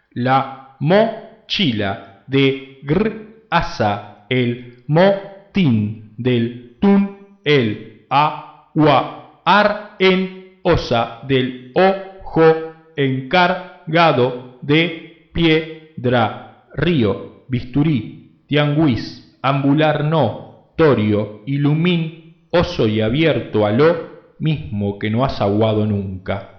la mochila de gr asa, el motín del tun, el agua ar en osa del ojo encargado de piedra, río, bisturí, tianguis, ambular no, torio, ilumín, oso y abierto a lo mismo que no has aguado nunca.